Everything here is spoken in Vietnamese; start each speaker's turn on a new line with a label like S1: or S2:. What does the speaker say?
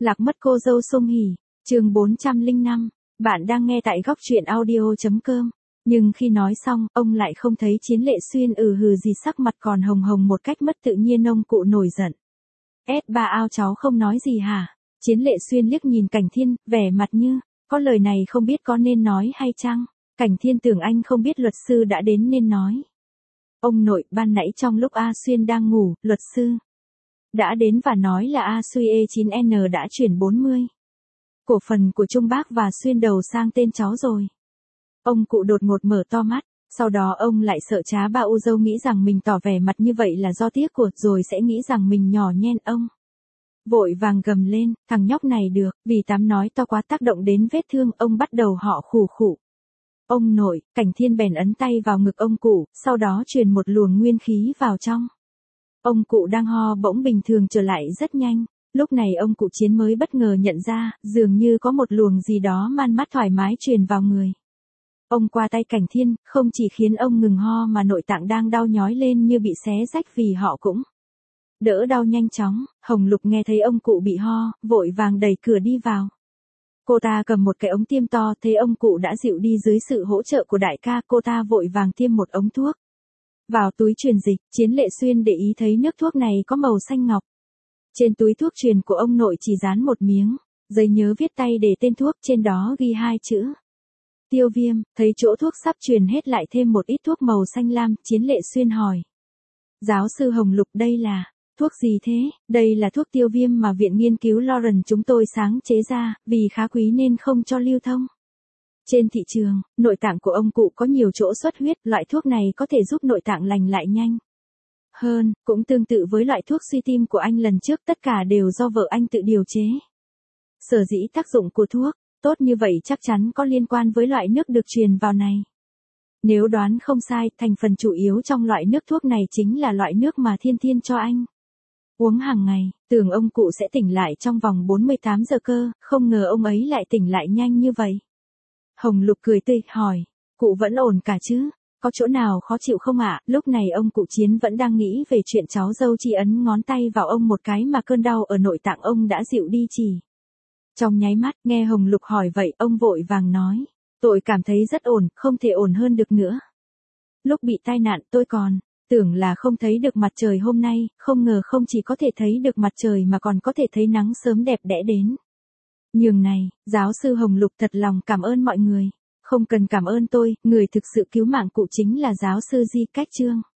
S1: Lạc mất cô dâu Song Hỷ, chương 405, bạn đang nghe tại góc truyện audio.com. Nhưng khi nói xong, ông lại không thấy Chiến Lệ Xuyên hừ gì, sắc mặt còn hồng hồng một cách mất tự nhiên. Ông cụ nổi giận. Ba ao cháu không nói gì hả? Chiến Lệ Xuyên liếc nhìn Cảnh Thiên, vẻ mặt như, có lời này không biết có nên nói hay chăng? Cảnh Thiên tưởng anh không biết luật sư đã đến nên nói. Ông nội, ban nãy trong lúc A Xuyên đang ngủ, luật sư đã đến và nói là A Xuyên E9N đã chuyển 40 cổ phần của Trung Bác và Xuyên đầu sang tên cháu rồi. Ông cụ đột ngột mở to mắt, sau đó ông lại sợ Trá Ba U Dâu nghĩ rằng mình tỏ vẻ mặt như vậy là do tiếc của, rồi sẽ nghĩ rằng mình nhỏ nhen. Ông vội vàng gầm lên, thằng nhóc này được, vì Tám nói to quá tác động đến vết thương. Ông bắt đầu họ khủ khụ. Ông nội, Cảnh Thiên bèn ấn tay vào ngực ông cụ, sau đó truyền một luồng nguyên khí vào trong. Ông cụ đang ho bỗng bình thường trở lại rất nhanh. Lúc này ông cụ Chiến mới bất ngờ nhận ra, dường như có một luồng gì đó man mát thoải mái truyền vào người. Ông qua tay Cảnh Thiên, không chỉ khiến ông ngừng ho mà nội tạng đang đau nhói lên như bị xé rách vì họ cũng đỡ đau nhanh chóng. Hồng Lục nghe thấy ông cụ bị ho, vội vàng đẩy cửa đi vào. Cô ta cầm một cái ống tiêm to, thấy ông cụ đã dịu đi dưới sự hỗ trợ của đại ca, cô ta vội vàng tiêm một ống thuốc vào túi truyền dịch. Chiến Lệ Xuyên để ý thấy nước thuốc này có màu xanh ngọc. Trên túi thuốc truyền của ông nội chỉ dán một miếng giấy nhớ viết tay để tên thuốc, trên đó ghi 2 chữ tiêu viêm. Thấy chỗ thuốc sắp truyền hết lại thêm một ít thuốc màu xanh lam, Chiến Lệ Xuyên hỏi. Giáo sư Hồng Lục, đây là thuốc gì thế? Đây là thuốc tiêu viêm mà Viện Nghiên cứu Lawrence chúng tôi sáng chế ra, vì khá quý nên không cho lưu thông trên thị trường. Nội tạng của ông cụ có nhiều chỗ xuất huyết, loại thuốc này có thể giúp nội tạng lành lại nhanh hơn, cũng tương tự với loại thuốc suy tim của anh lần trước, tất cả đều do vợ anh tự điều chế. Sở dĩ tác dụng của thuốc tốt như vậy chắc chắn có liên quan với loại nước được truyền vào này. Nếu đoán không sai, thành phần chủ yếu trong loại nước thuốc này chính là loại nước mà Thiên Thiên cho anh uống hàng ngày. Tưởng ông cụ sẽ tỉnh lại trong vòng 48 giờ cơ, không ngờ ông ấy lại tỉnh lại nhanh như vậy. Hồng Lục cười tươi, hỏi, cụ vẫn ổn cả chứ? Có chỗ nào khó chịu không ạ? Lúc này ông cụ Chiến vẫn đang nghĩ về chuyện cháu dâu chỉ ấn ngón tay vào ông một cái mà cơn đau ở nội tạng ông đã dịu đi chỉ trong nháy mắt. Nghe Hồng Lục hỏi vậy, ông vội vàng nói, tôi cảm thấy rất ổn, không thể ổn hơn được nữa. Lúc bị tai nạn tôi còn tưởng là không thấy được mặt trời hôm nay, không ngờ không chỉ có thể thấy được mặt trời mà còn có thể thấy nắng sớm đẹp đẽ đến nhường này. Giáo sư Hồng Lục thật lòng cảm ơn mọi người. Không cần cảm ơn tôi, người thực sự cứu mạng cụ chính là giáo sư Di Cách Trương.